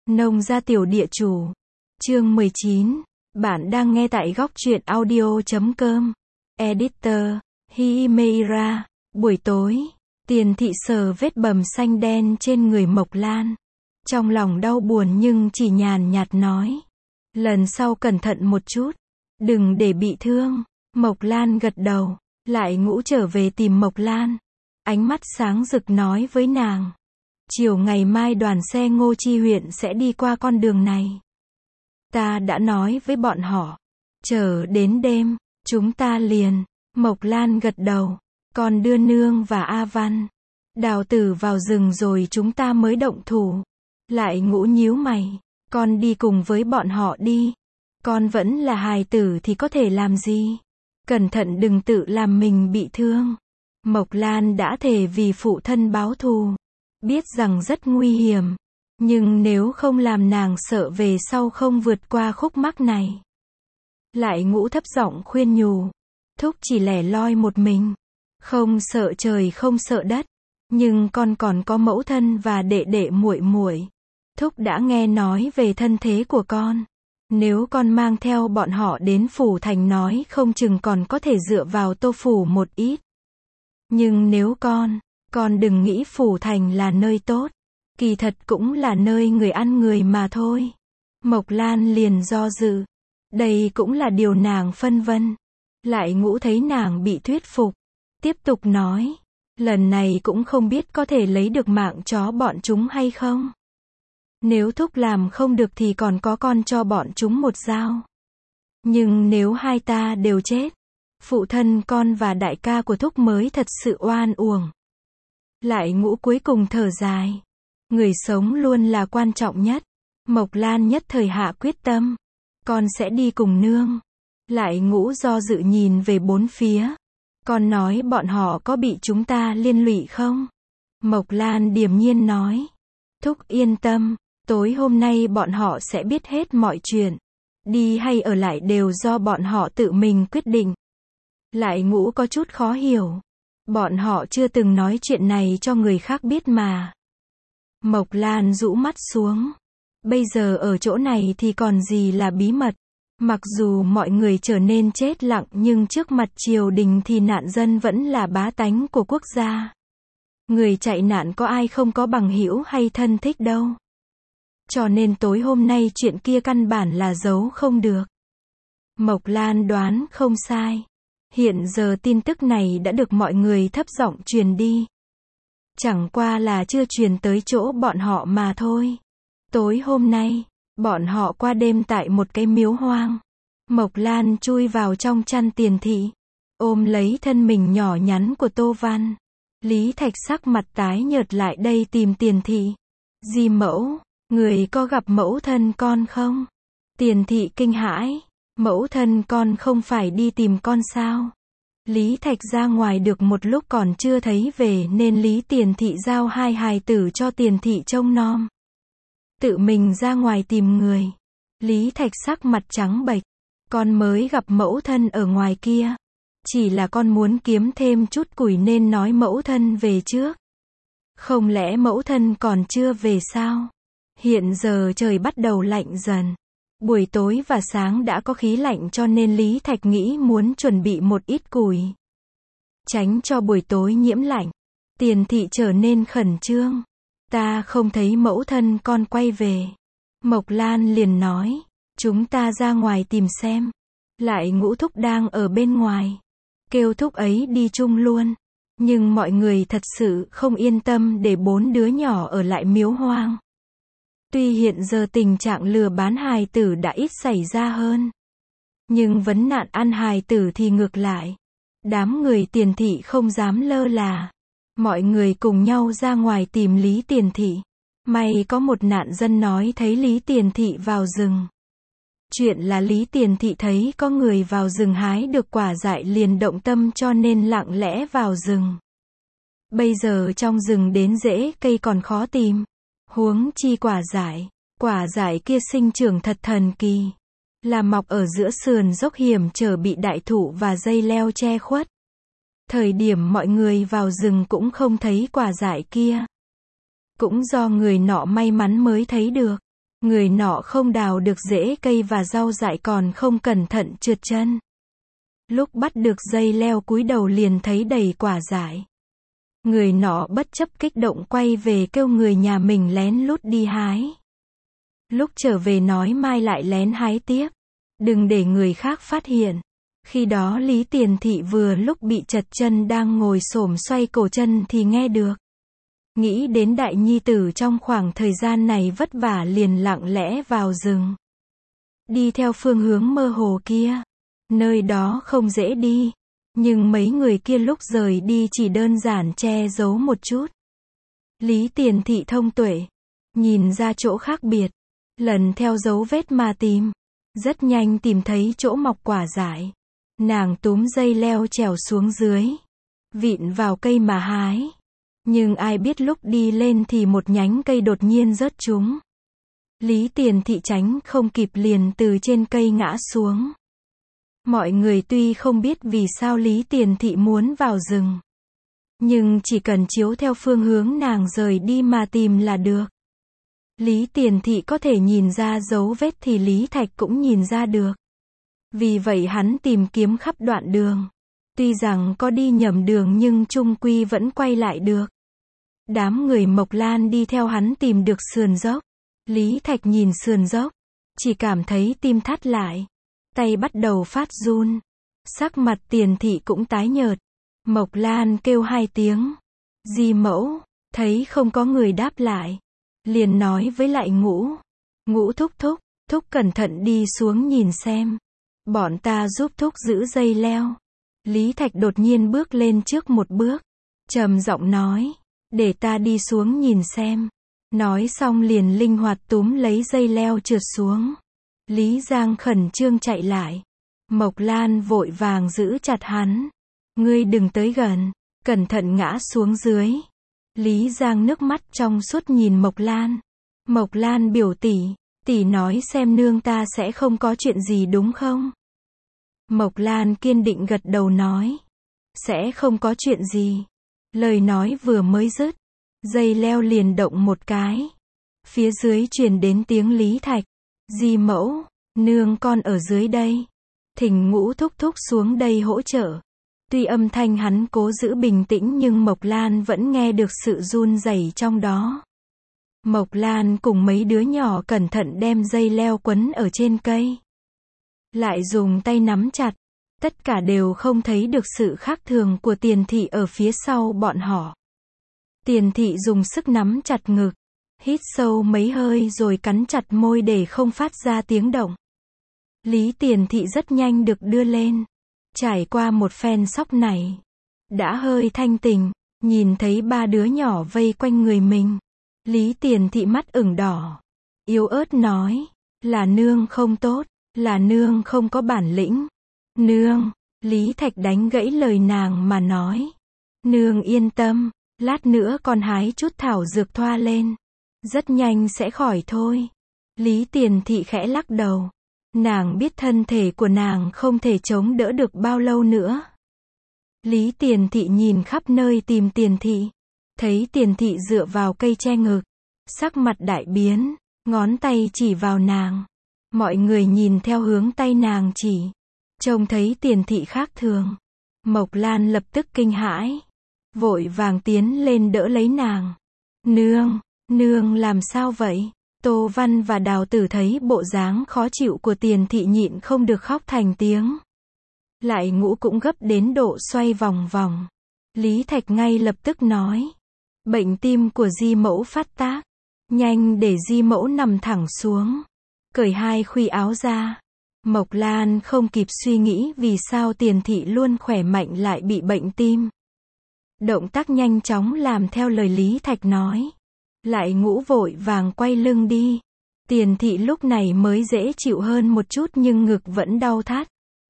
Nông gia tiểu địa chủ. Chương 19. Bạn đang nghe tại góc truyện audio.com. Editor, Himeira. Buổi tối, Tiền thị sờ vết bầm xanh đen trên người Mộc Lan. Trong lòng đau buồn nhưng chỉ nhàn nhạt nói. Lần sau cẩn thận một chút. Đừng để bị thương. Mộc Lan gật đầu. Lại Ngũ trở về tìm Mộc Lan. Ánh mắt sáng rực nói với nàng. Chiều ngày mai đoàn xe Ngô Chi huyện sẽ đi qua con đường này. Ta đã nói với bọn họ. Chờ đến đêm, chúng ta liền. Mộc Lan gật đầu. Còn đưa Nương và A Văn, Đào Tử vào rừng rồi chúng ta mới động thủ. Lại Ngũ nhíu mày. Con đi cùng với bọn họ đi. Con vẫn là hài tử thì có thể làm gì? Cẩn thận đừng tự làm mình bị thương. Mộc Lan đã thề vì phụ thân báo thù. Biết rằng rất nguy hiểm. Nhưng nếu không làm nàng sợ về sau không vượt qua khúc mắc này. Lại Ngũ thấp giọng khuyên nhủ. Thúc chỉ lẻ loi một mình. Không sợ trời không sợ đất. Nhưng con còn có mẫu thân và đệ đệ muội muội. Thúc đã nghe nói về thân thế của con. Nếu con mang theo bọn họ đến phủ thành nói không chừng còn có thể dựa vào Tô phủ một ít. Nhưng nếu con đừng nghĩ phủ thành là nơi tốt. Kỳ thật cũng là nơi người ăn người mà thôi. Mộc Lan liền do dự. Đây cũng là điều nàng phân vân. Lại Ngũ thấy nàng bị thuyết phục. Tiếp tục nói. Lần này cũng không biết có thể lấy được mạng chó bọn chúng hay không. Nếu thúc làm không được thì còn có con cho bọn chúng một dao. Nhưng nếu hai ta đều chết, phụ thân con và đại ca của thúc mới thật sự oan uổng. Lại Ngũ cuối cùng thở dài. Người sống luôn là quan trọng nhất. Mộc Lan nhất thời hạ quyết tâm. Con sẽ đi cùng Nương. Lại Ngũ do dự nhìn về bốn phía. Con nói bọn họ có bị chúng ta liên lụy không? Mộc Lan điềm nhiên nói. Thúc yên tâm. Tối hôm nay bọn họ sẽ biết hết mọi chuyện. Đi hay ở lại đều do bọn họ tự mình quyết định. Lại Ngũ có chút khó hiểu. Bọn họ chưa từng nói chuyện này cho người khác biết mà. Mộc Lan rũ mắt xuống. Bây giờ ở chỗ này thì còn gì là bí mật. Mặc dù mọi người trở nên chết lặng nhưng trước mặt triều đình thì nạn dân vẫn là bá tánh của quốc gia. Người chạy nạn có ai không có bằng hữu hay thân thích đâu. Cho nên tối hôm nay chuyện kia căn bản là giấu không được. Mộc Lan đoán không sai. Hiện giờ tin tức này đã được mọi người thấp giọng truyền đi. Chẳng qua là chưa truyền tới chỗ bọn họ mà thôi. Tối hôm nay, bọn họ qua đêm tại một cái miếu hoang. Mộc Lan chui vào trong chăn Tiền thị. Ôm lấy thân mình nhỏ nhắn của Tô Văn. Lý Thạch sắc mặt tái nhợt lại đây tìm Tiền thị. Di mẫu, người có gặp mẫu thân con không? Tiền thị kinh hãi. Mẫu thân con không phải đi tìm con sao? Lý Thạch ra ngoài được một lúc còn chưa thấy về nên Lý Tiền thị giao hai hài tử cho Tiền thị trông nom. Tự mình ra ngoài tìm người. Lý Thạch sắc mặt trắng bệch. Con mới gặp mẫu thân ở ngoài kia. Chỉ là con muốn kiếm thêm chút củi nên nói mẫu thân về trước. Không lẽ mẫu thân còn chưa về sao? Hiện giờ trời bắt đầu lạnh dần. Buổi tối và sáng đã có khí lạnh cho nên Lý Thạch nghĩ muốn chuẩn bị một ít củi. Tránh cho buổi tối nhiễm lạnh. Tiền thị trở nên khẩn trương. Ta không thấy mẫu thân con quay về. Mộc Lan liền nói. Chúng ta ra ngoài tìm xem. Lại Ngũ thúc đang ở bên ngoài. Kêu thúc ấy đi chung luôn. Nhưng mọi người thật sự không yên tâm để bốn đứa nhỏ ở lại miếu hoang. Tuy hiện giờ tình trạng lừa bán hài tử đã ít xảy ra hơn. Nhưng vấn nạn ăn hài tử thì ngược lại. Đám người Tiền thị không dám lơ là. Mọi người cùng nhau ra ngoài tìm Lý Tiền thị. May có một nạn dân nói thấy Lý Tiền thị vào rừng. Chuyện là Lý Tiền thị thấy có người vào rừng hái được quả dại liền động tâm cho nên lặng lẽ vào rừng. Bây giờ trong rừng đến rễ cây còn khó tìm. Huống chi quả dại kia sinh trưởng thật thần kỳ. Là mọc ở giữa sườn dốc hiểm trở bị đại thụ và dây leo che khuất. Thời điểm mọi người vào rừng cũng không thấy quả dại kia. Cũng do người nọ may mắn mới thấy được. Người nọ không đào được rễ cây và rau dại còn không cẩn thận trượt chân. Lúc bắt được dây leo cúi đầu liền thấy đầy quả dại. Người nọ bất chấp kích động quay về kêu người nhà mình lén lút đi hái. Lúc trở về nói mai lại lén hái tiếp. Đừng để người khác phát hiện. Khi đó Lý Tiền Thị vừa lúc bị trật chân đang ngồi xổm xoay cổ chân thì nghe được. Nghĩ đến đại nhi tử trong khoảng thời gian này vất vả liền lặng lẽ vào rừng. Đi theo phương hướng mơ hồ kia. Nơi đó không dễ đi. Nhưng mấy người kia lúc rời đi chỉ đơn giản che giấu một chút. Lý Tiền Thị thông tuệ. Nhìn ra chỗ khác biệt. Lần theo dấu vết mà tìm. Rất nhanh tìm thấy chỗ mọc quả dại. Nàng túm dây leo trèo xuống dưới. Vịn vào cây mà hái. Nhưng ai biết lúc đi lên thì một nhánh cây đột nhiên rớt trúng. Lý Tiền Thị tránh không kịp liền từ trên cây ngã xuống. Mọi người tuy không biết vì sao Lý Tiền Thị muốn vào rừng. Nhưng chỉ cần chiếu theo phương hướng nàng rời đi mà tìm là được. Lý Tiền Thị có thể nhìn ra dấu vết thì Lý Thạch cũng nhìn ra được. Vì vậy hắn tìm kiếm khắp đoạn đường. Tuy rằng có đi nhầm đường nhưng chung quy vẫn quay lại được. Đám người Mộc Lan đi theo hắn tìm được sườn dốc. Lý Thạch nhìn sườn dốc. Chỉ cảm thấy tim thắt lại. Tay bắt đầu phát run. Sắc mặt Tiền Thị cũng tái nhợt. Mộc Lan kêu 2 tiếng. Di mẫu. Thấy không có người đáp lại. Liền nói với lại Ngũ. Ngũ thúc thúc. Thúc cẩn thận đi xuống nhìn xem. Bọn ta giúp thúc giữ dây leo. Lý Thạch đột nhiên bước lên trước một bước. Trầm giọng nói. Để ta đi xuống nhìn xem. Nói xong liền linh hoạt túm lấy dây leo trượt xuống. Lý Giang khẩn trương chạy lại. Mộc Lan vội vàng giữ chặt hắn. Ngươi đừng tới gần. Cẩn thận ngã xuống dưới. Lý Giang nước mắt trong suốt nhìn Mộc Lan. Mộc Lan biểu tỷ. Tỷ nói xem nương ta sẽ không có chuyện gì đúng không? Mộc Lan kiên định gật đầu nói. Sẽ không có chuyện gì. Lời nói vừa mới dứt. Dây leo liền động một cái. Phía dưới truyền đến tiếng Lý Thạch. Di mẫu, nương con ở dưới đây. Thỉnh Ngũ thúc thúc xuống đây hỗ trợ. Tuy âm thanh hắn cố giữ bình tĩnh nhưng Mộc Lan vẫn nghe được sự run rẩy trong đó. Mộc Lan cùng mấy đứa nhỏ cẩn thận đem dây leo quấn ở trên cây. Lại dùng tay nắm chặt. Tất cả đều không thấy được sự khác thường của Tiền Thị ở phía sau bọn họ. Tiền Thị dùng sức nắm chặt ngực. Hít sâu mấy hơi rồi cắn chặt môi để không phát ra tiếng động. Lý Tiền Thị rất nhanh được đưa lên. Trải qua một phen sóc này. Đã hơi thanh tỉnh. Nhìn thấy 3 đứa nhỏ vây quanh người mình. Lý Tiền Thị mắt ửng đỏ. Yếu ớt nói. Là nương không tốt. Là nương không có bản lĩnh. Nương. Lý Thạch đánh gãy lời nàng mà nói. Nương yên tâm. Lát nữa con hái chút thảo dược thoa lên. Rất nhanh sẽ khỏi thôi. Lý Tiền Thị khẽ lắc đầu. Nàng biết thân thể của nàng không thể chống đỡ được bao lâu nữa. Lý Tiền Thị nhìn khắp nơi tìm Tiền Thị. Thấy Tiền Thị dựa vào cây che ngực. Sắc mặt đại biến. Ngón tay chỉ vào nàng. Mọi người nhìn theo hướng tay nàng chỉ. Trông thấy Tiền Thị khác thường. Mộc Lan lập tức kinh hãi. Vội vàng tiến lên đỡ lấy nàng. Nương, nương làm sao vậy? Tô Văn và Đào Tử thấy bộ dáng khó chịu của Tiền Thị nhịn không được khóc thành tiếng. Lại Ngũ cũng gấp đến độ xoay vòng vòng. Lý Thạch ngay lập tức nói. Bệnh tim của Di mẫu phát tác. Nhanh để Di mẫu nằm thẳng xuống. Cởi 2 khuy áo ra. Mộc Lan không kịp suy nghĩ vì sao Tiền Thị luôn khỏe mạnh lại bị bệnh tim. Động tác nhanh chóng làm theo lời Lý Thạch nói. Lại Ngũ vội vàng quay lưng đi. Tiền Thị lúc này mới dễ chịu hơn một chút nhưng ngực vẫn đau thắt.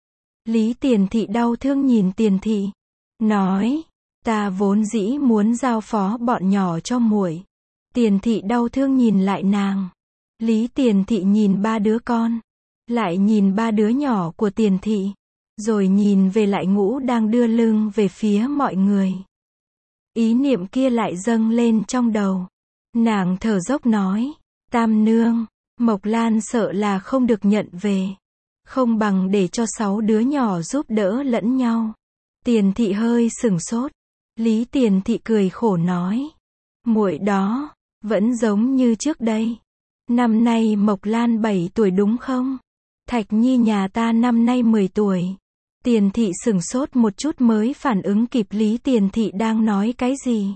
Lý Tiền Thị đau thương nhìn Tiền Thị. Nói. Ta vốn dĩ muốn giao phó bọn nhỏ cho muội. Tiền Thị đau thương nhìn lại nàng. Lý Tiền Thị nhìn 3 đứa con. Lại nhìn 3 đứa nhỏ của Tiền Thị. Rồi nhìn về lại Ngũ đang đưa lưng về phía mọi người. Ý niệm kia lại dâng lên trong đầu. Nàng thở dốc nói. Tam nương. Mộc Lan sợ là không được nhận về. Không bằng để cho 6 đứa nhỏ giúp đỡ lẫn nhau. Tiền thị hơi sửng sốt. Lý Tiền thị cười khổ nói. Muội đó, vẫn giống như trước đây. Năm nay Mộc Lan 7 tuổi đúng không? Thạch Nhi nhà ta năm nay 10 tuổi. Tiền thị sửng sốt một chút mới phản ứng kịp Lý Tiền thị đang nói cái gì.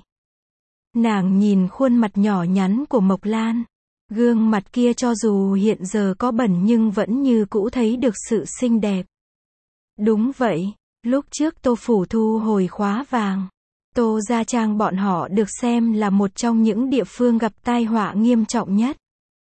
Nàng nhìn khuôn mặt nhỏ nhắn của Mộc Lan. Gương mặt kia cho dù hiện giờ có bẩn nhưng vẫn như cũ thấy được sự xinh đẹp. Đúng vậy, lúc trước Tô phủ thu hồi khóa vàng. Tô Gia Trang bọn họ được xem là một trong những địa phương gặp tai họa nghiêm trọng nhất.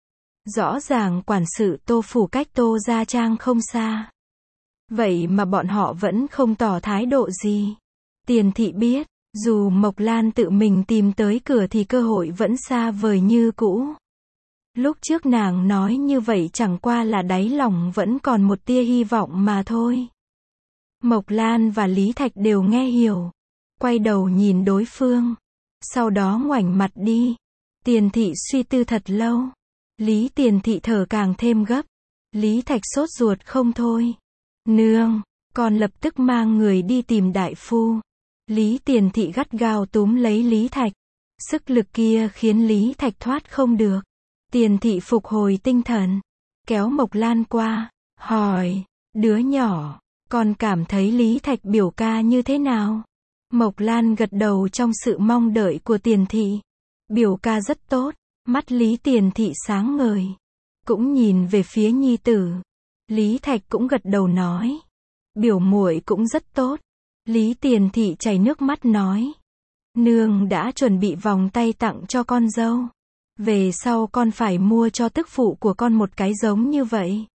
Rõ ràng quản sự Tô phủ cách Tô Gia Trang không xa. Vậy mà bọn họ vẫn không tỏ thái độ gì. Tiền thị biết, dù Mộc Lan tự mình tìm tới cửa thì cơ hội vẫn xa vời như cũ. Lúc trước nàng nói như vậy chẳng qua là đáy lòng vẫn còn một tia hy vọng mà thôi. Mộc Lan và Lý Thạch đều nghe hiểu. Quay đầu nhìn đối phương. Sau đó ngoảnh mặt đi. Tiền thị suy tư thật lâu. Lý Tiền thị thở càng thêm gấp. Lý Thạch sốt ruột không thôi. Nương, con lập tức mang người đi tìm đại phu. Lý Tiền thị gắt gao túm lấy Lý Thạch. Sức lực kia khiến Lý Thạch thoát không được. Tiền thị phục hồi tinh thần. Kéo Mộc Lan qua. Hỏi, đứa nhỏ, con cảm thấy Lý Thạch biểu ca như thế nào? Mộc Lan gật đầu trong sự mong đợi của Tiền thị. Biểu ca rất tốt. Mắt Lý Tiền thị sáng ngời. Cũng nhìn về phía nhi tử. Lý Thạch cũng gật đầu nói. Biểu muội cũng rất tốt. Lý Tiền thị chảy nước mắt nói. Nương đã chuẩn bị vòng tay tặng cho con dâu. Về sau con phải mua cho tức phụ của con một cái giống như vậy.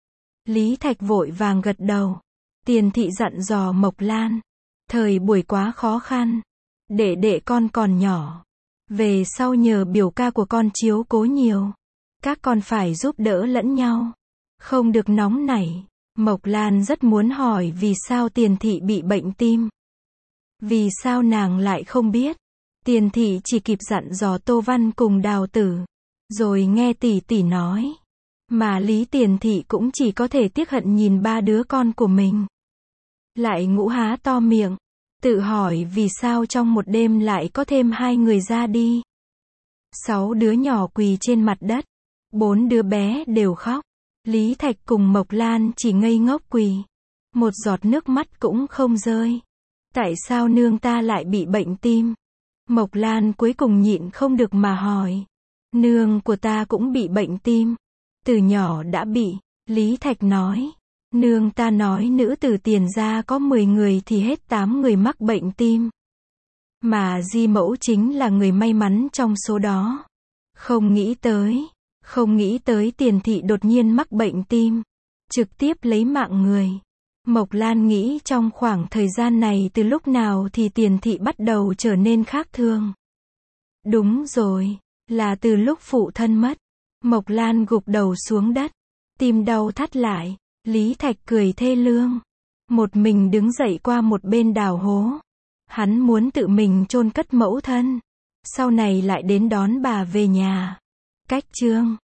Lý Thạch vội vàng gật đầu. Tiền thị dặn dò Mộc Lan. Thời buổi quá khó khăn. Đệ con còn nhỏ. Về sau nhờ biểu ca của con chiếu cố nhiều. Các con phải giúp đỡ lẫn nhau. Không được nóng nảy. Mộc Lan rất muốn hỏi vì sao Tiền thị bị bệnh tim. Vì sao nàng lại không biết. Tiền thị chỉ kịp dặn dò Tô Văn cùng Đào Tử. Rồi nghe tỷ tỷ nói. Mà Lý Tiền thị cũng chỉ có thể tiếc hận nhìn 3 đứa con của mình. Lại ngũ há to miệng. Tự hỏi vì sao trong một đêm lại có thêm 2 người ra đi. 6 đứa nhỏ quỳ trên mặt đất. 4 đứa bé đều khóc. Lý Thạch cùng Mộc Lan chỉ ngây ngốc quỳ. Một giọt nước mắt cũng không rơi. Tại sao nương ta lại bị bệnh tim? Mộc Lan cuối cùng nhịn không được mà hỏi. Nương của ta cũng bị bệnh tim. Từ nhỏ đã bị. Lý Thạch nói. Nương ta nói nữ tử Tiền gia có 10 người thì hết 8 người mắc bệnh tim. Mà Di mẫu chính là người may mắn trong số đó. Không nghĩ tới Tiền thị đột nhiên mắc bệnh tim. Trực tiếp lấy mạng người. Mộc Lan nghĩ trong khoảng thời gian này từ lúc nào thì Tiền thị bắt đầu trở nên khác thường. Đúng rồi, là từ lúc phụ thân mất. Mộc Lan gục đầu xuống đất. Tim đau thắt lại. Lý Thạch cười thê lương. Một mình đứng dậy qua một bên đào hố. Hắn muốn tự mình chôn cất mẫu thân. Sau này lại đến đón bà về nhà. Cách chương